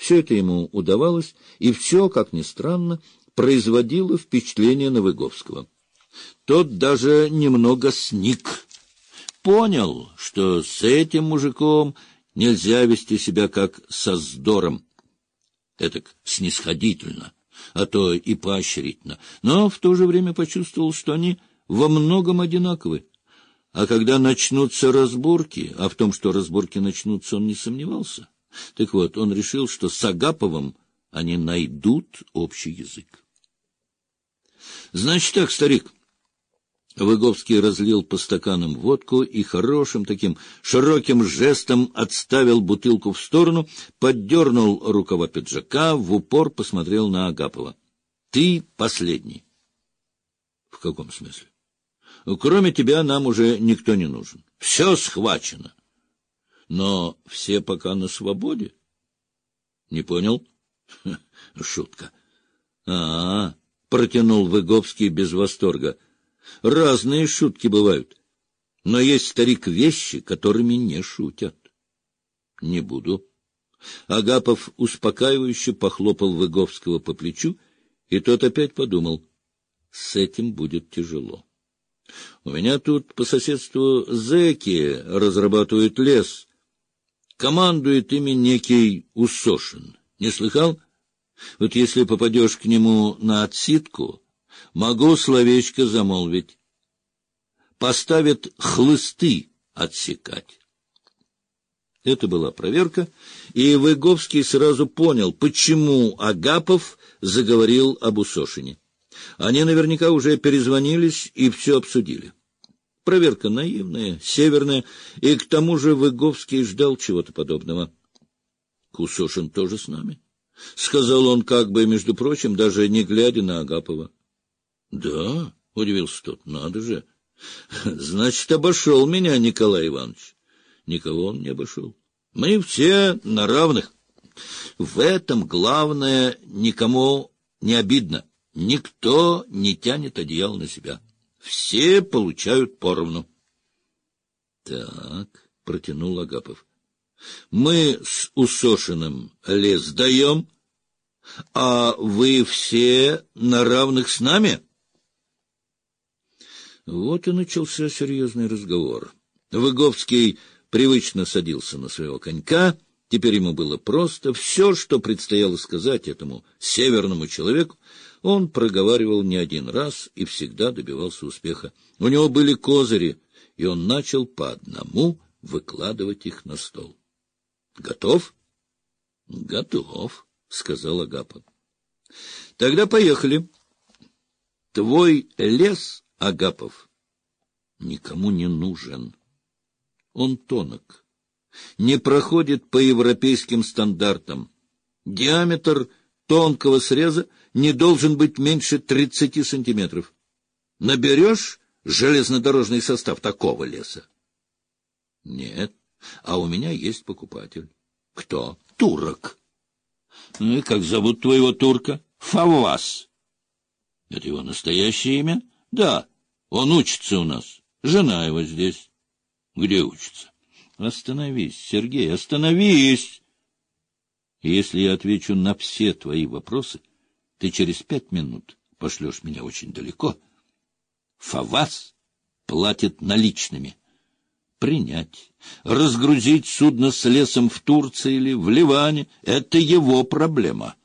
Все это ему удавалось, и все, как ни странно, производило впечатление на Выговского. Тот даже немного сник. Понял, что с этим мужиком нельзя вести себя как со Здором. Этак снисходительно, а то и поощрительно. Но в то же время почувствовал, что они во многом одинаковы. А когда начнутся разборки, а в том, что разборки начнутся, он не сомневался, так вот, он решил, что с Агаповым они найдут общий язык. — Значит так, старик. Выговский разлил по стаканам водку и хорошим таким широким жестом отставил бутылку в сторону, поддернул рукава пиджака, в упор посмотрел на Агапова. — Ты последний. — В каком смысле? — Кроме тебя нам уже никто не нужен. Все схвачено. — Но все пока на свободе. — Не понял? — Шутка. — протянул Выговский без восторга. — Разные шутки бывают. Но есть, старик, вещи, которыми не шутят. — Не буду. Агапов успокаивающе похлопал Выговского по плечу, и тот опять подумал: с этим будет тяжело. У меня тут по соседству зэки разрабатывают лес. Командует ими некий Усошин. Не слыхал? Вот если попадешь к нему на отсидку, могу словечко замолвить. Поставит хлысты отсекать. Это была проверка, и Выговский сразу понял, почему Агапов заговорил об Усошине. Они наверняка уже перезвонились и все обсудили. Проверка наивная, северная, и к тому же Выговский ждал чего-то подобного. — Усошин тоже с нами? — сказал он, как бы, между прочим, даже не глядя на Агапова. — Да, — удивился тот, — надо же. — Значит, обошел меня Николай Иванович. Никого он не обошел. Мы все на равных. В этом главное никому не обидно. Никто не тянет одеяло на себя. Все получают поровну. — Так, — протянул Агапов. — Мы с Усошиным лес даем, а вы все на равных с нами? Вот и начался серьезный разговор. Выговский привычно садился на своего конька. Теперь ему было просто. Все, что предстояло сказать этому северному человеку, он проговаривал не один раз и всегда добивался успеха. У него были козыри, и он начал по одному выкладывать их на стол. — Готов? — Готов, — сказал Агапов. — Тогда поехали. Твой лес, Агапов, никому не нужен. Он тонок, не проходит по европейским стандартам. Диаметр тонкого среза не должен быть меньше 30 сантиметров. Наберешь железнодорожный состав такого леса? — Нет, а у меня есть покупатель. — Кто? — Турок. — Ну и как зовут твоего турка? — Фаввас. — Это его настоящее имя? — Да, он учится у нас. Жена его здесь. — Где учится? — Остановись, Сергей, остановись! Если я отвечу на все твои вопросы, ты через 5 минут пошлешь меня очень далеко. Фаввас платит наличными. Принять, разгрузить судно с лесом в Турции или в Ливане — это его проблема.